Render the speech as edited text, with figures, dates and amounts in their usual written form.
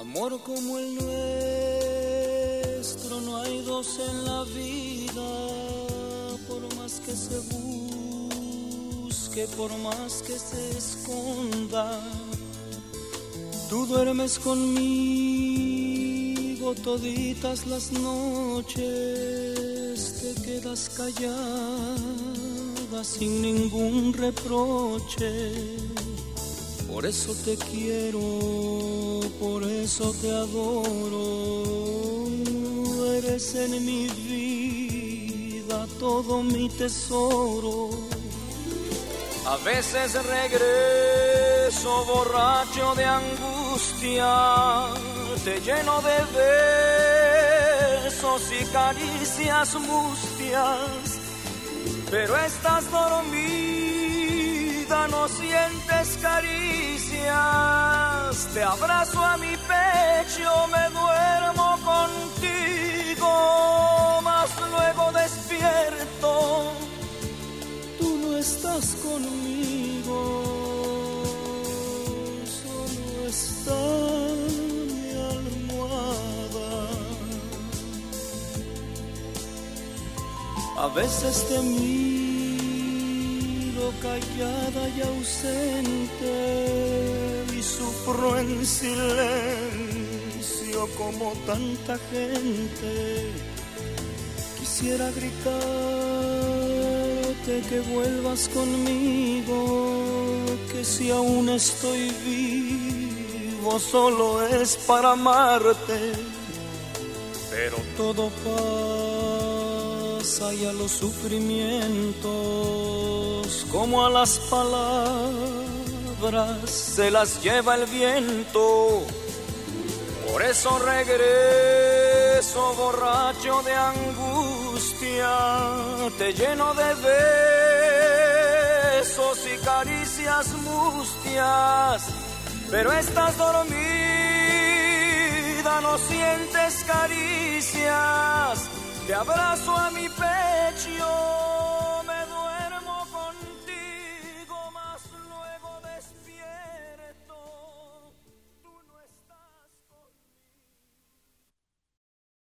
Amor como el nuestro no hay dos en la vida, por más que se busque, por más que se esconda. Tú duermes conmigo toditas las noches, te quedas callada sin ningún reproche. Por eso te quiero, por eso te adoro. Eres en mi vida todo mi tesoro. A veces regreso borracho de angustia, te lleno de besos y caricias mustias, pero estás dormida, no sientes caricias. Te abrazo a mi pecho, me duermo contigo, mas luego despierto, tú no estás conmigo, solo está mi almohada. A veces te miro callada y ausente y sufro en silencio como tanta gente. Quisiera gritarte que vuelvas conmigo, que si aún estoy vivo solo es para amarte, pero todo pasa y a los sufrimientos como a las palabras se las lleva el viento. Por eso regreso borracho de angustia, te lleno de besos y caricias mustias, pero estás dormida, no sientes caricias. Te abrazo a mi pecho.